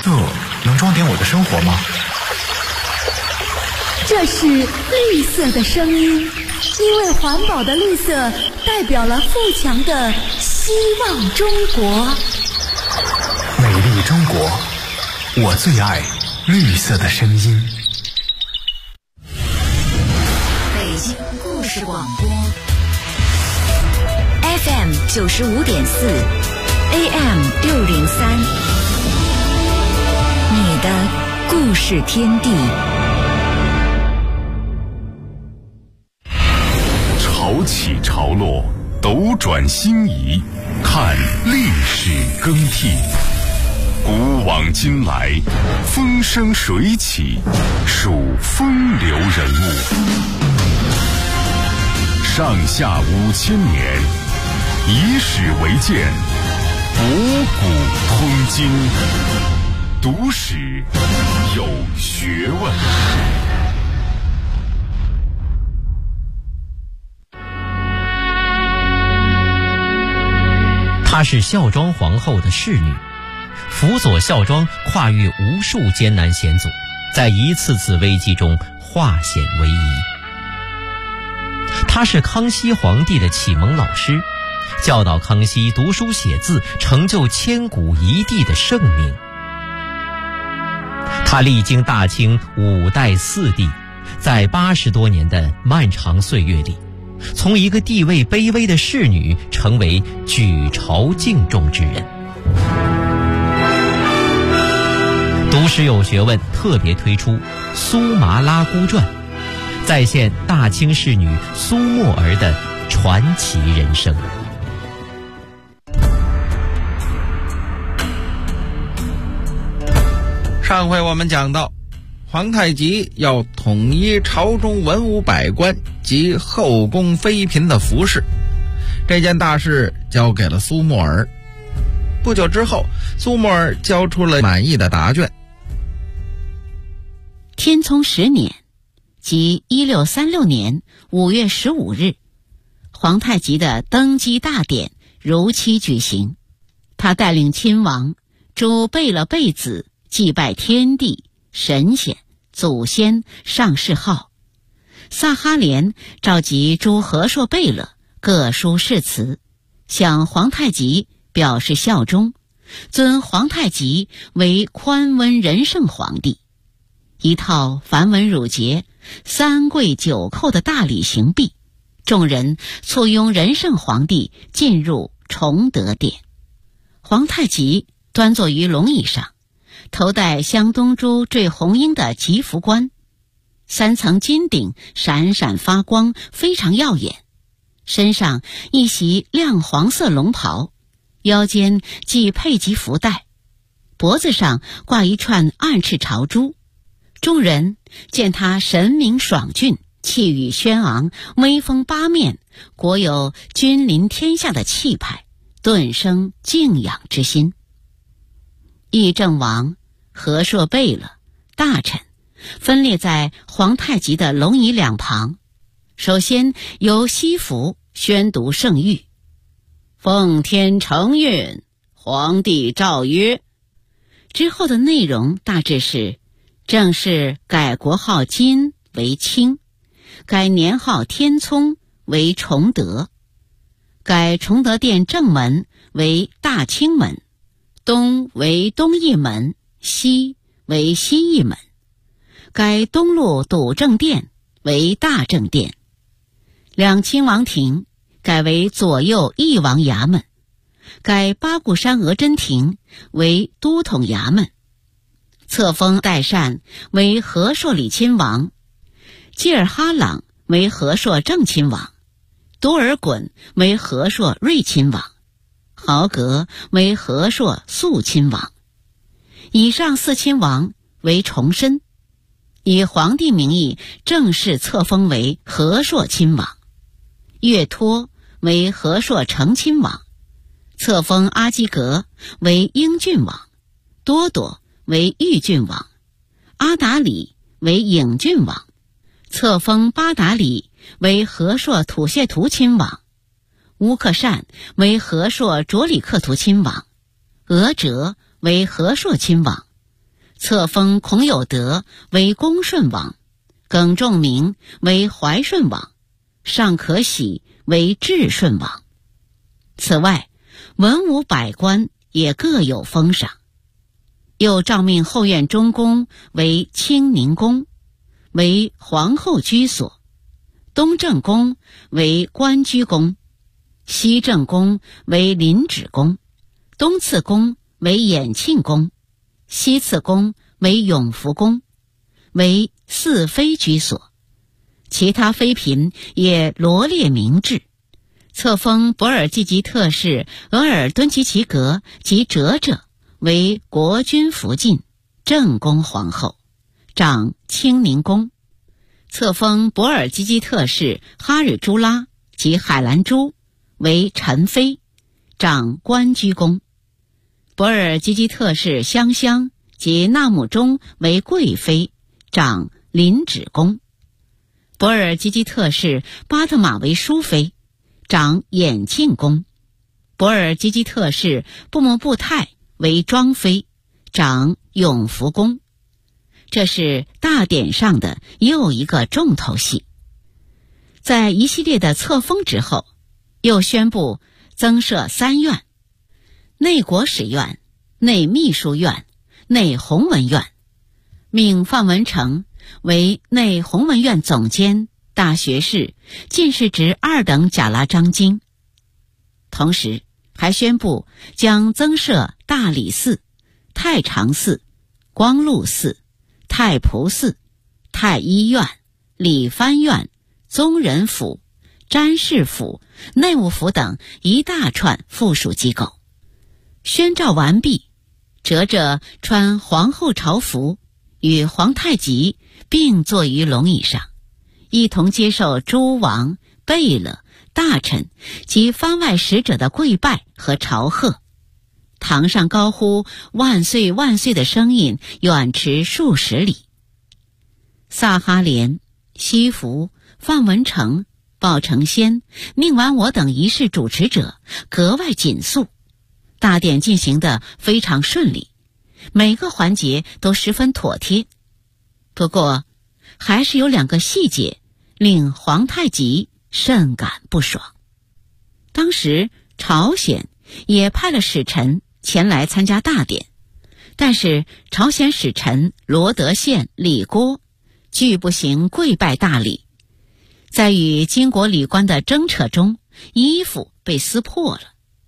这能装点我的生活吗？ 这是绿色的声音，因为环保的绿色代表了富强的希望中国。 美丽中国，我最爱绿色的声音。 北京故事广播 FM 95.4 AM 603，你的故事天地。 潮起潮落，斗转星移，看历史更替。古往今来，风生水起，数风流人物。上下5000年，以史为鉴，博古通今，读史有学问。 她是孝庄皇后的侍女，辅佐孝庄跨越无数艰难险阻，在一次次危机中化险为夷。她是康熙皇帝的启蒙老师，教导康熙读书写字，成就千古一帝的盛名。她历经大清5代4帝，在80多年的漫长岁月里，从一个地位卑微的侍女成为举朝敬重之人。读史有学问特别推出《苏麻拉姑传》，再现大清侍女苏沫儿的传奇人生。 上回我们讲到，皇太极要统一朝中文武百官及后宫妃嫔的服饰，这件大事交给了苏沫儿。不久之后，苏沫儿交出了满意的答卷。 天聪10年，即1636年5月15日，皇太极的登基大典如期举行。他带领亲王诸贝勒贝子祭拜天地、神仙、祖先、上谥号。萨哈连召集诸和硕贝勒各书誓词，向皇太极表示效忠，尊皇太极为宽温仁圣皇帝。一套繁文缛节、3跪9叩的大礼行毕，众人簇拥仁圣皇帝进入崇德殿。皇太极端坐于龙椅上，头戴镶东珠缀红缨的吉服冠，3层金顶闪闪发光，非常耀眼。身上一袭亮黄色龙袍，腰间系佩吉福带，脖子上挂一串暗翅朝珠。众人见他神明爽峻，气宇轩昂，威风八面，国有君临天下的气派，顿生敬仰之心。议政王、和硕贝勒、大臣分列在皇太极的龙椅两旁，首先由西服宣读圣谕。奉天承运，皇帝诏曰。之后的内容大致是：正式改国号金为清，改年号天聪为崇德，改崇德殿正门为大清门，东为东义门，西为西义门，改东路笃正殿为大正殿，两亲王庭改为左右义王衙门，改八股山额真庭为都统衙门，册封代善为和硕里亲王，济尔哈朗为和硕正亲王，多尔衮为和硕睿亲王，豪格为和硕肃亲王。以上4亲王为重申，以皇帝名义正式册封为和硕亲王。岳托为和硕成亲王，册封阿基格为英郡王，多铎为豫郡王，阿达里为颍郡王，册封巴达里为和硕土谢图亲王，乌克善为和硕卓里克图亲王，额哲为和硕亲王， 册封孔有德为恭顺王，耿仲明为怀顺王，尚可喜为至顺王。此外，文武百官也各有封赏，又诏命后院中宫为清宁宫，为皇后居所；东正宫为官居宫，西正宫为临止宫，东次宫为衍庆宫，西次宫为永福宫，为四妃居所。其他妃嫔也罗列明制，册封博尔济吉特氏额尔敦齐齐格及哲者为国君福晋正宫皇后，掌清宁宫；册封博尔济吉特氏哈日朱拉及海兰珠为宸妃，掌官居宫；博尔济吉特氏香香及纳木中为贵妃，掌临止宫；博尔济吉特氏巴特玛为淑妃，掌衍庆宫；博尔济吉特氏布木布泰为庄妃，掌永福宫。这是大典上的又一个重头戏。在一系列的册封之后，又宣布增设3院：内国史院、内秘书院、内弘文院，命范文成为内弘文院总监、大学士、进士职2等甲拉章京。同时还宣布将增设大理寺、太常寺、光禄寺、太仆寺、太医院、理藩院、宗人府、詹事府、内务府等一大串附属机构。宣诏完毕，哲者穿皇后朝服，与皇太极并坐于龙椅上，一同接受诸王、贝勒、大臣及番外使者的跪拜和朝贺。堂上高呼万岁万岁的声音远驰数十里。萨哈连、西福、范文成、鲍承先、宁完我等仪式主持者格外紧肃，大典进行得非常顺利，每个环节都十分妥帖。不过还是有2个细节令皇太极甚感不爽。当时朝鲜也派了使臣前来参加大典，但是朝鲜使臣罗德宪、李郭拒不行跪拜大礼，在与金国礼官的争扯中，衣服被撕破了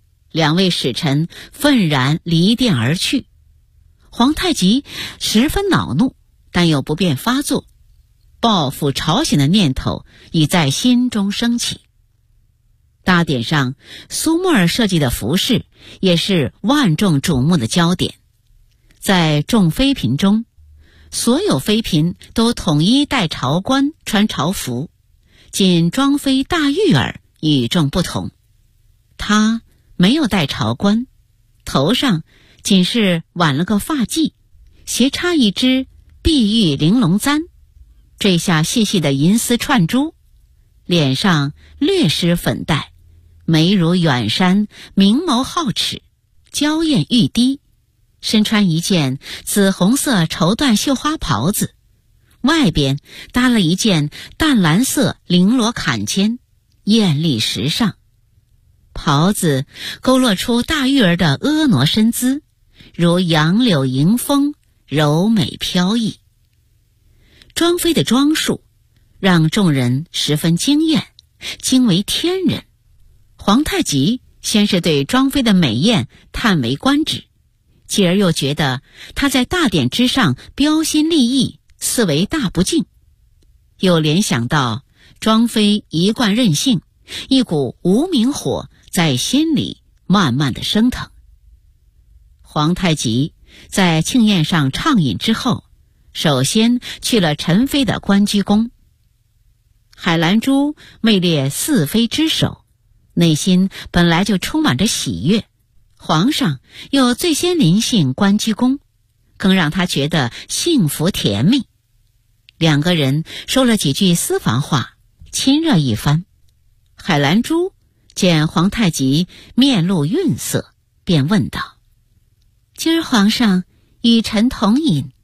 ，2位使臣愤然离殿而去。皇太极十分恼怒，但又不便发作，报复朝鲜的念头已在心中升起。大典上，苏沫尔设计的服饰也是万众瞩目的焦点。在众妃嫔中，所有妃嫔都统一戴朝冠，穿朝服，仅庄妃大玉儿与众不同。她没有戴朝冠，头上仅是挽了个发髻，斜插一只碧玉玲珑簪，坠下细细的银丝串珠，脸上略施粉黛，眉如远山，明眸皓齿，娇艳欲滴，身穿一件紫红色绸缎绣花袍子，外边搭了一件淡蓝色绫罗坎肩，艳丽时尚。袍子勾勒出大玉儿的婀娜身姿，如杨柳迎风，柔美飘逸。庄妃的装束让众人十分惊艳，惊为天人。皇太极先是对庄妃的美艳叹为观止，继而又觉得她在大典之上标新立异，似为大不敬，又联想到庄妃一贯任性，一股无名火在心里慢慢的升腾。皇太极在庆宴上畅饮之后，首先去了宸妃的官居宫。海兰珠位列4妃之首，内心本来就充满着喜悦，皇上又最先临幸官居宫，更让他觉得幸福甜蜜。2个人说了几句私房话，亲热一番。海兰珠见皇太极面露愠色，便问道：“今儿皇上与臣同饮，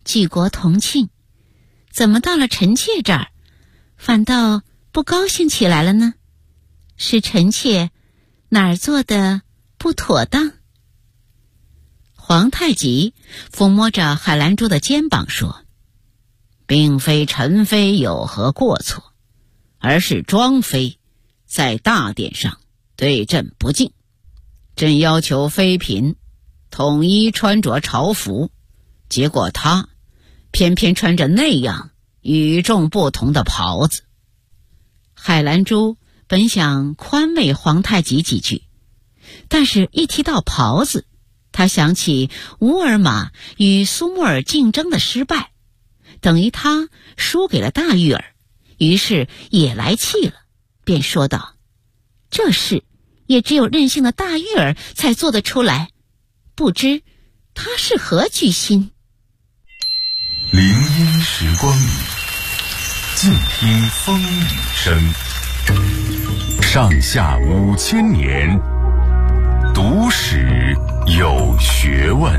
举国同庆，怎么到了臣妾这儿，反倒不高兴起来了呢？是臣妾哪儿做的不妥当？皇太极抚摸着海兰珠的肩膀说：并非陈妃有何过错，而是庄妃在大典上对朕不敬。朕要求妃嫔统一穿着朝服，结果她偏偏穿着那样与众不同的袍子。海兰珠本想宽慰皇太极几句，但是一提到袍子，他想起乌尔玛与苏木尔竞争的失败，等于他输给了大玉儿，于是也来气了，便说道：这事也只有任性的大玉儿才做得出来，不知他是何居心。 林荫时光里，静听风雨声。上下5000年，读史有学问。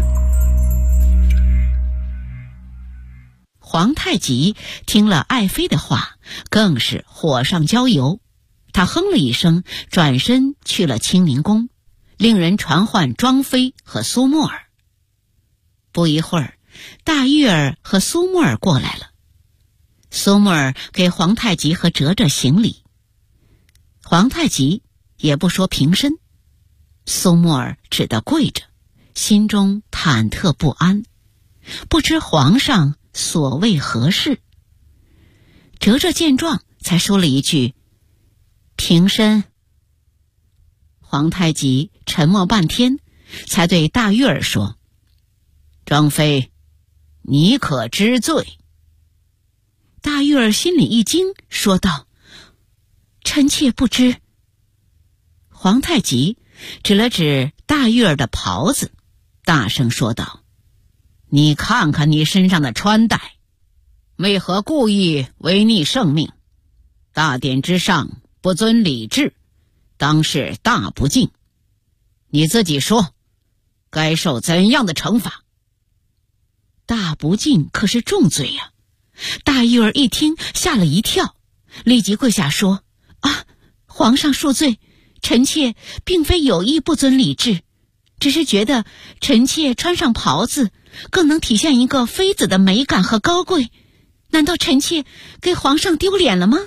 皇太极听了爱妃的话，更是火上浇油。他哼了一声，转身去了清宁宫，令人传唤庄妃和苏沫儿。不一会儿，大玉儿和苏沫儿过来了。苏沫儿给皇太极和哲哲行礼，皇太极也不说平身，苏沫儿只得跪着，心中忐忑不安，不知皇上所谓何事。哲哲见状，才说了一句：平身。皇太极沉默半天，才对大玉儿说：庄妃，你可知罪？大玉儿心里一惊，说道：臣妾不知。皇太极指了指大玉儿的袍子，大声说道：你看看你身上的穿戴，为何故意违逆圣命？大典之上不遵礼制，当是大不敬。你自己说，该受怎样的惩罚？大不敬可是重罪呀！大玉儿一听，吓了一跳，立即跪下说：皇上恕罪，臣妾并非有意不遵礼制，只是觉得臣妾穿上袍子更能体现一个妃子的美感和高贵，难道臣妾给皇上丢脸了吗？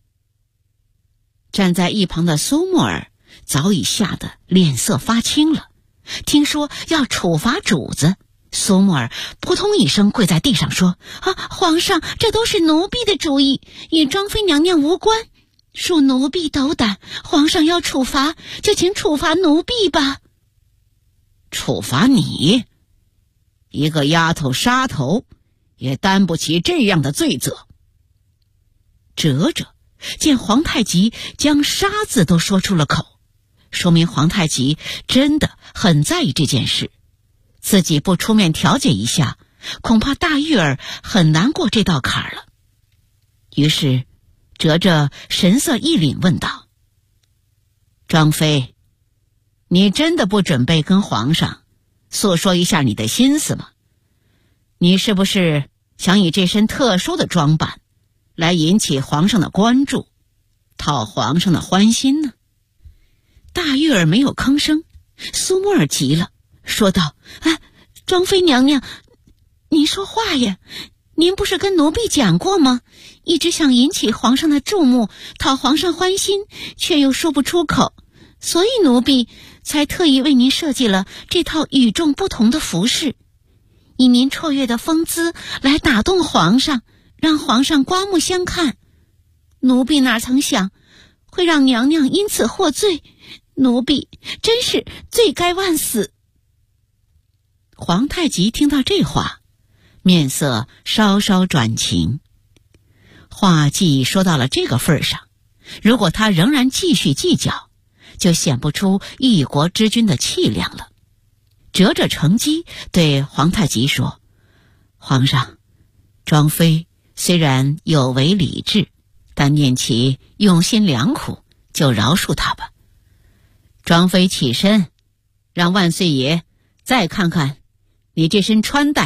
站在一旁的苏沫儿早已吓得脸色发青了，听说要处罚主子，苏沫儿扑通一声跪在地上说：皇上，这都是奴婢的主意，与庄妃娘娘无关，恕奴婢斗胆，皇上要处罚就请处罚奴婢吧。处罚你？一个丫头杀头也担不起这样的罪责。哲哲见皇太极将杀字都说出了口，说明皇太极真的很在意这件事，自己不出面调解一下，恐怕大玉儿很难过这道坎儿了。于是哲哲神色一凛，问道：庄妃，你真的不准备跟皇上诉说一下你的心思吗？你是不是想以这身特殊的装扮来引起皇上的关注，讨皇上的欢心呢？大玉儿没有吭声，苏沫儿急了，说道：庄妃娘娘，您说话呀！您不是跟奴婢讲过吗？一直想引起皇上的注目，讨皇上欢心，却又说不出口，所以奴婢才特意为您设计了这套与众不同的服饰，以您绰约的风姿来打动皇上，让皇上刮目相看。奴婢哪曾想会让娘娘因此获罪，奴婢真是罪该万死。皇太极听到这话，面色稍稍转晴。话既说到了这个份上，如果他仍然继续计较，就显不出一国之君的气量了。哲哲乘机对皇太极说：皇上，庄妃虽然有违礼制，但念其用心良苦，就饶恕她吧。庄妃起身，让万岁爷再看看你这身穿戴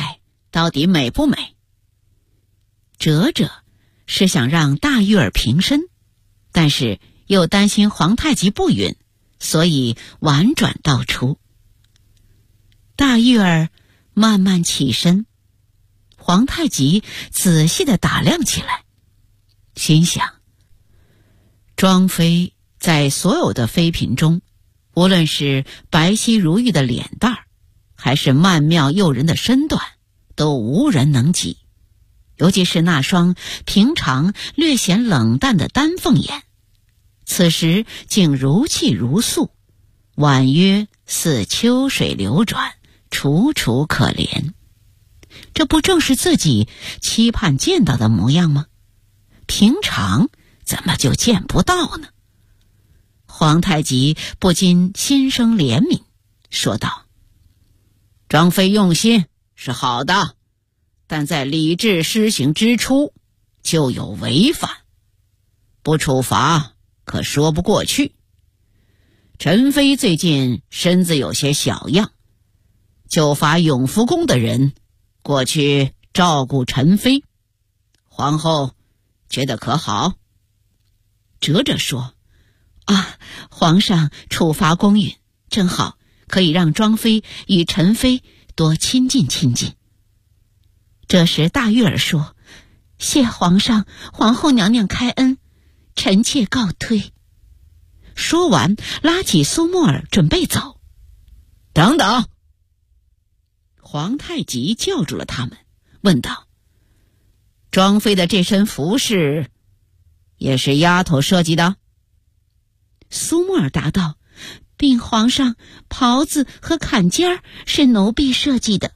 到底美不美？哲哲是想让大玉儿平身，但是又担心皇太极不允，所以婉转道出。大玉儿慢慢起身，皇太极仔细地打量起来，心想，庄妃在所有的妃嫔中，无论是白皙如玉的脸蛋儿，还是曼妙诱人的身段，都无人能及。尤其是那双平常略显冷淡的丹凤眼，此时竟如泣如诉，婉约似秋水流转，楚楚可怜。这不正是自己期盼见到的模样吗？平常怎么就见不到呢？皇太极不禁心生怜悯，说道：庄妃用心是好的，但在礼制施行之初就有违反，不处罚可说不过去。陈妃最近身子有些小样，就罚永福宫的人过去照顾陈妃，皇后觉得可好？哲哲说：皇上处罚公允，正好可以让庄妃与陈妃多亲近亲近。这时大玉儿说：谢皇上皇后娘娘开恩，臣妾告退。说完拉起苏沫儿准备走。等等！皇太极叫住了他们，问道：庄妃的这身服饰也是丫头设计的？苏沫儿答道：禀皇上，袍子和坎肩儿是奴婢设计的。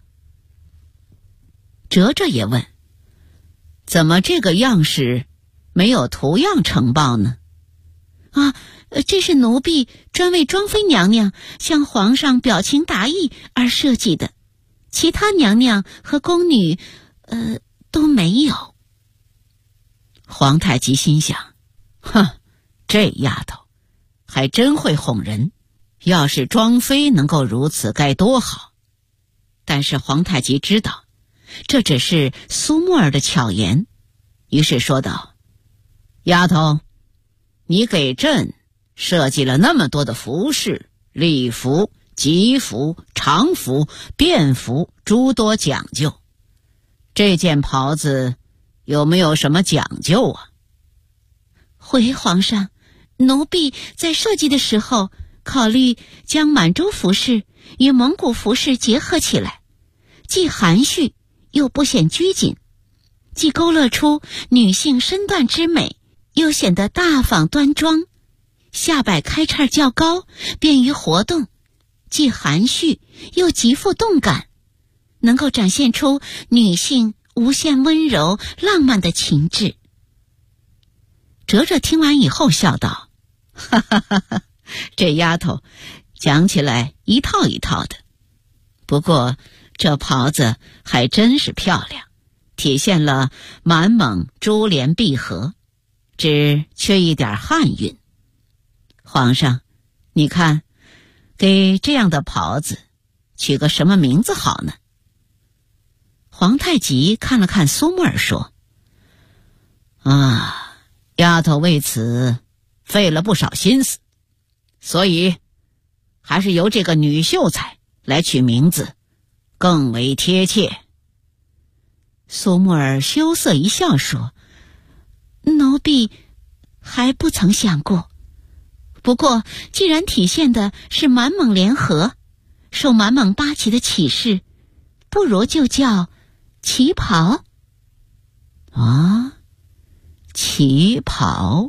哲哲也问：怎么这个样式没有图样呈报呢？这是奴婢专为庄妃娘娘向皇上表情达意而设计的，其他娘娘和宫女都没有。皇太极心想：这丫头还真会哄人，要是庄妃能够如此该多好。但是皇太极知道这只是苏沫儿的巧言，于是说道：丫头，你给朕设计了那么多的服饰、礼服、吉服、常服、便服，诸多讲究，这件袍子有没有什么讲究啊？回皇上，奴婢在设计的时候考虑将满洲服饰与蒙古服饰结合起来，既含蓄又不显拘谨，既勾勒出女性身段之美，又显得大方端庄，下摆开叉较高，便于活动，既含蓄又极富动感，能够展现出女性无限温柔浪漫的情致。哲哲听完以后笑道：这丫头讲起来一套一套的，不过这袍子还真是漂亮，体现了满蒙珠联璧合，只缺一点汉韵。皇上，你看，给这样的袍子取个什么名字好呢？皇太极看了看苏沫儿说：丫头为此费了不少心思，所以还是由这个女秀才来取名字更为贴切。苏沫儿羞涩一笑说：奴婢还不曾想过，不过既然体现的是满蒙联合，受满蒙八旗的启示，不如就叫旗袍。旗袍，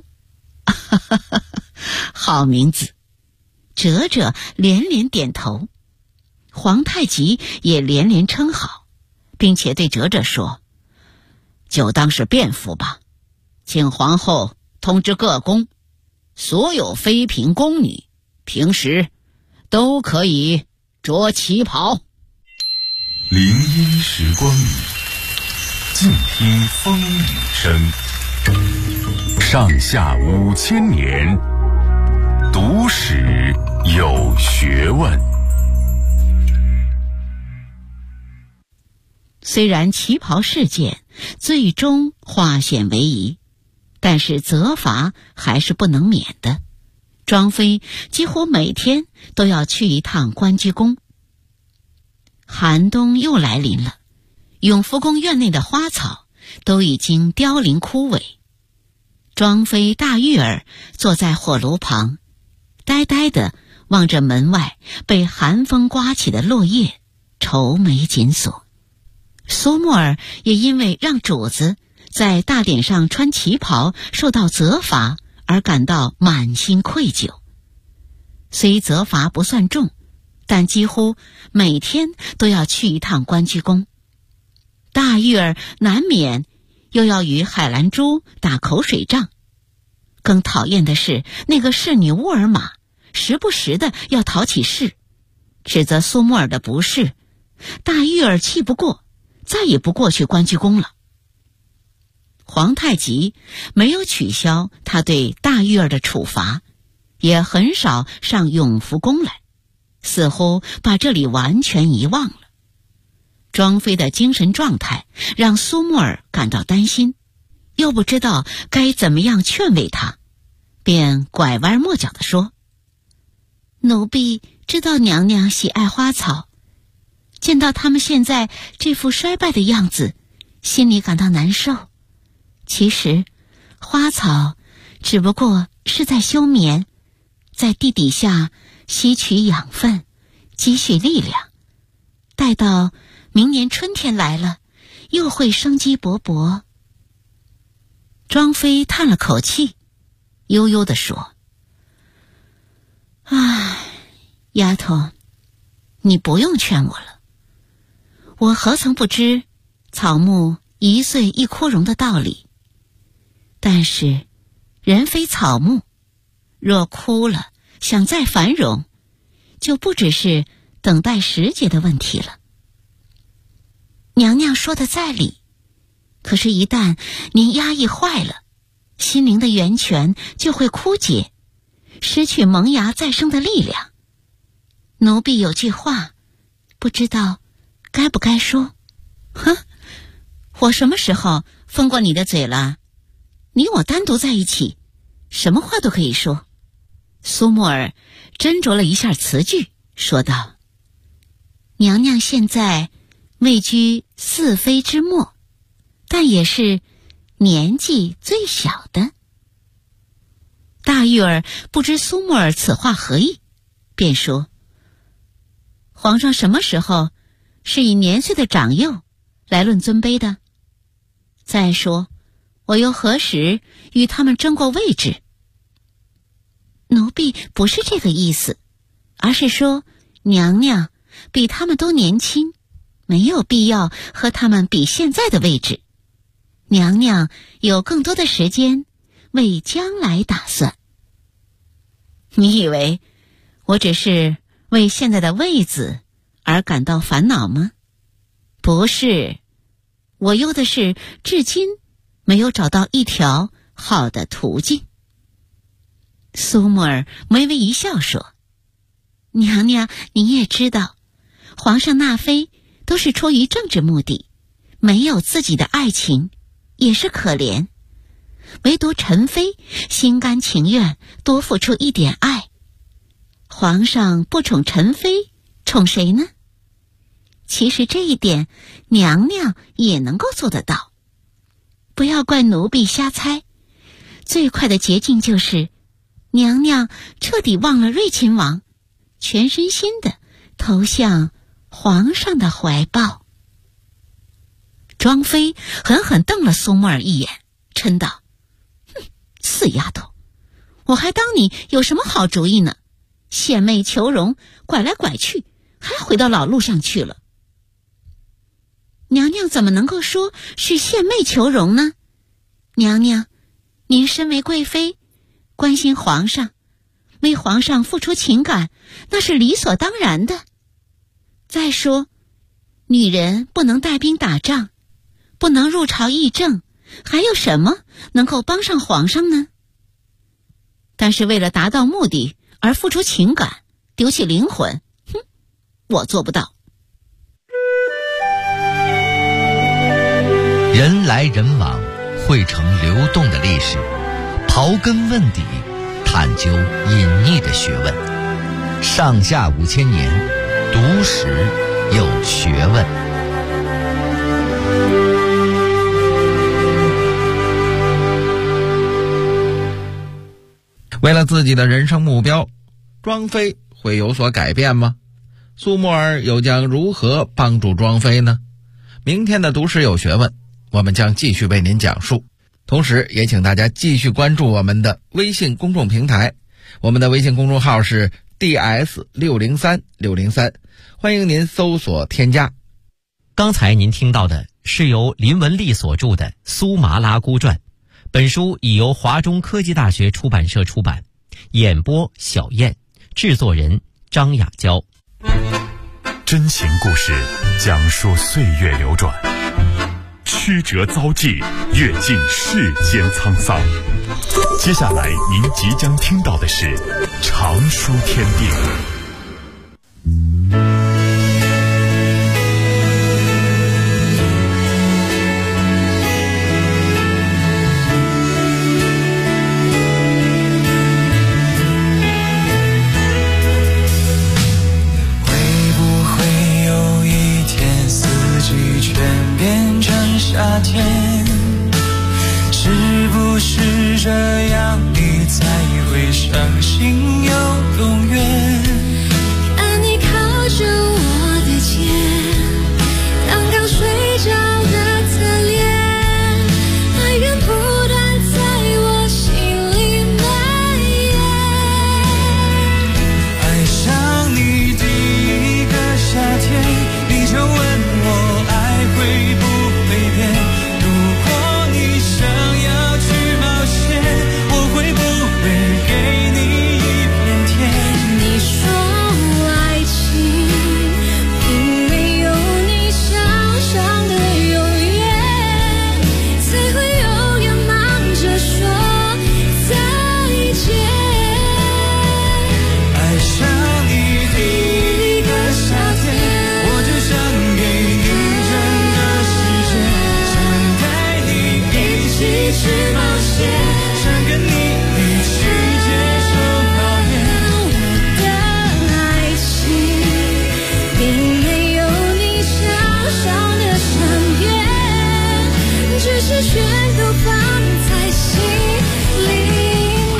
好名字。哲哲连连点头，皇太极也连连称好，并且对哲哲说：就当是便服吧，请皇后通知各宫，所有妃嫔宫女平时都可以着旗袍。 林荫时光里，静听风雨声。上下5000年，读史有学问。 虽然旗袍事件最终化险为夷，但是责罚还是不能免的。庄妃几乎每天都要去一趟关雎宫。寒冬又来临了，永福宫院内的花草都已经凋零枯萎。庄妃大玉儿坐在火炉旁，呆呆地望着门外被寒风刮起的落叶，愁眉紧锁。苏沫儿也因为让主子在大典上穿旗袍受到责罚而感到满心愧疚。虽责罚不算重，但几乎每天都要去一趟关雎宫。大玉儿难免又要与海兰珠打口水仗。更讨厌的是那个侍女乌尔玛时不时的要讨起事，指责苏沫儿的不是。大玉儿气不过，再也不过去关雎宫了。皇太极没有取消他对大玉儿的处罚，也很少上永福宫来，似乎把这里完全遗忘了。庄妃的精神状态让苏沫儿感到担心，又不知道该怎么样劝慰他，便拐弯抹角地说：奴婢知道娘娘喜爱花草，见到他们现在这副衰败的样子，心里感到难受。其实花草只不过是在休眠，在地底下吸取养分，积蓄力量，待到明年春天来了，又会生机勃勃。庄妃叹了口气，悠悠地说：唉，丫头，你不用劝我了。我何曾不知草木一岁一枯荣的道理？但是人非草木，若枯了想再繁荣，就不只是等待时节的问题了。娘娘说的在理，可是一旦您压抑坏了，心灵的源泉就会枯竭，失去萌芽再生的力量。奴婢有句话，不知道该不该说。哼，我什么时候封过你的嘴了？你我单独在一起，什么话都可以说。苏沫儿斟酌了一下词句，说道：娘娘现在位居四妃之末，但也是年纪最小的。大玉儿不知苏沫儿此话何意，便说：皇上什么时候是以年岁的长幼来论尊卑的？再说我又何时与他们争过位置？奴婢不是这个意思，而是说娘娘比他们都年轻，没有必要和他们比现在的位置。娘娘有更多的时间为将来打算。你以为我只是为现在的位子而感到烦恼吗？不是，我忧的是至今没有找到一条好的途径。苏沫儿微微一笑说：娘娘你也知道，皇上纳妃都是出于政治目的，没有自己的爱情也是可怜，唯独陈妃心甘情愿多付出一点爱。皇上不宠陈妃，宠谁呢？其实这一点娘娘也能够做得到。不要怪奴婢瞎猜，最快的捷径就是娘娘彻底忘了睿亲王，全身心的投向皇上的怀抱。庄妃狠狠瞪了苏沫儿一眼，嗔道：哼，死丫头，我还当你有什么好主意呢？献媚求荣，拐来拐去，还回到老路上去了。娘娘怎么能够说是献媚求荣呢？娘娘，您身为贵妃，关心皇上，为皇上付出情感，那是理所当然的。再说，女人不能带兵打仗，不能入朝议政，还有什么能够帮上皇上呢？但是为了达到目的而付出情感，丢弃灵魂，哼，我做不到。 人来人往，汇成流动的历史，刨根问底，探究隐匿的学问。上下5000年，读史有学问。 为了自己的人生目标，庄妃会有所改变吗？苏沫儿又将如何帮助庄妃呢？明天的读史有学问，我们将继续为您讲述。同时也请大家继续关注我们的微信公众平台，我们的微信公众号是 DS603603，欢迎您搜索添加。 刚才您听到的是由林文丽所著的《苏麻拉姑传》，本书已由华中科技大学出版社出版，演播小燕，制作人张雅娇。 真情故事讲述岁月流转，曲折遭际，阅尽世间沧桑。接下来您即将听到的是常书天地。 夏天是不是这样你才会相信有永远？ 而你靠着我的肩，刚刚睡着的侧脸，爱源不断在我心里蔓延。 爱上你第一个夏天，你就问我爱会不会变？如果你想要去冒险，我会不会给你一片天？ 你说爱情并没有你想象的永远，才会永远忙着说再见。 爱上你第一个夏天，我就想给你整个世界，想带你一起去冒险，想跟你一起接受考验。 我的爱情并没有你想象的善变，只是全都放在心里面。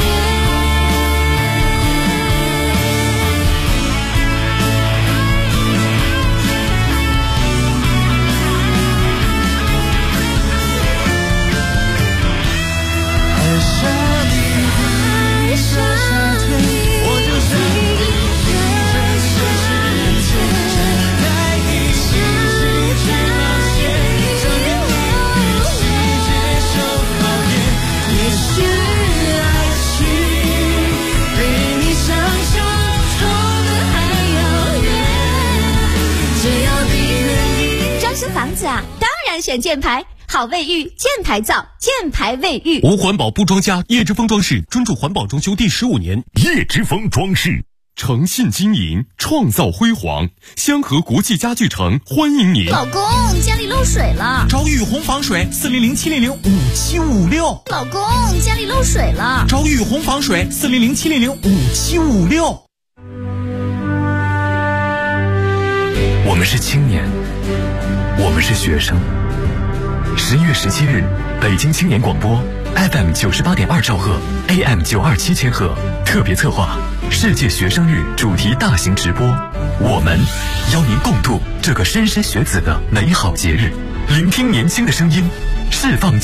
爱上你第一个夏天，我就想给你整个世界，想带你一起去冒险，想跟你一起接受考验。也许爱情比你想象中的还要远，只要你愿意。 装修房子啊，当然选箭牌，好卫浴，箭牌造，箭牌卫浴。 无环保不装家，叶之峰装饰专注环保装修第15年。叶之峰装饰，诚信经营，创造辉煌。香河国际家具城欢迎您。 老公，家里漏水了。 找雨虹防水400-700-5756。 老公，家里漏水了。 找雨虹防水400-700-5756。 我们是青年，我们是学生。11月17日，北京青年广播 FM 98.2兆赫 AM 927千赫特别策划世界学生日主题大型直播，我们邀您共度这个莘莘学子的美好节日，聆听年轻的声音，释放